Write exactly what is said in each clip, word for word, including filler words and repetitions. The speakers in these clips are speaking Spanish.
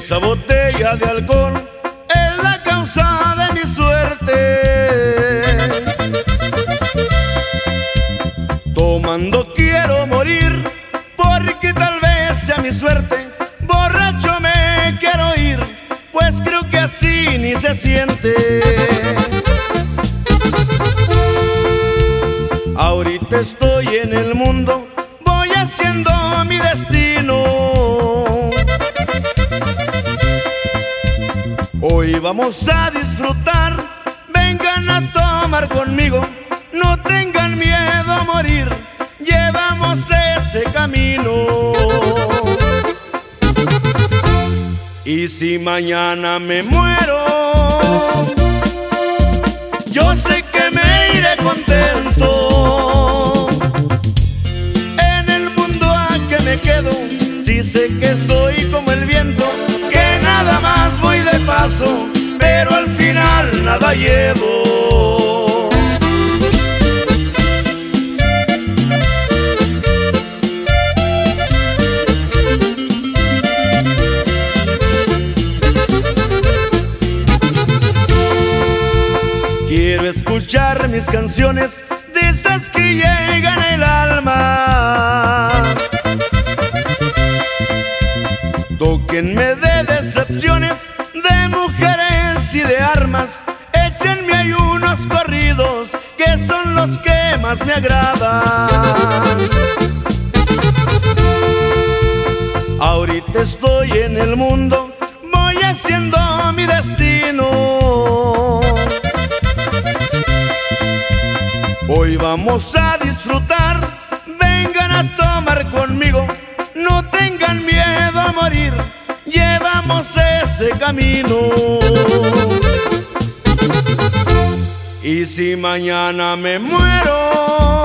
Esa botella de alcohol es la causa de mi suerte. Tomando quiero morir, porque tal vez sea mi suerte. Borracho me quiero ir, pues creo que así ni se siente. Ahorita estoy en el mundo, voy haciendo mi destino. Hoy vamos a disfrutar, vengan a tomar conmigo. No tengan miedo a morir, llevamos ese camino. Y si mañana me muero, yo sé que me iré contento. En el mundo a que me quedo, si sé que soy como el viento, que nada más voy de paso, pero al final nada llevo. Quiero escuchar mis canciones, de esas que llegan al alma. Tóquenme de decepciones, de mujeres y de armas. Échenme ahí unos corridos, que son los que más me agradan. Ahorita estoy en el mundo, voy haciendo mi destino. Hoy vamos a disfrutar, vengan a tomar conmigo. No tengan miedo a morir, llevamos ese camino. Y si mañana me muero,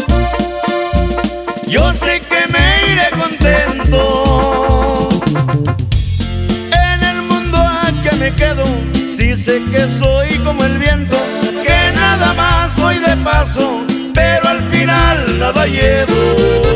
yo sé que me iré contento. En el mundo a que me quedo, si sé que soy como el viento, que nada más voy de paso, pero al final nada llevo.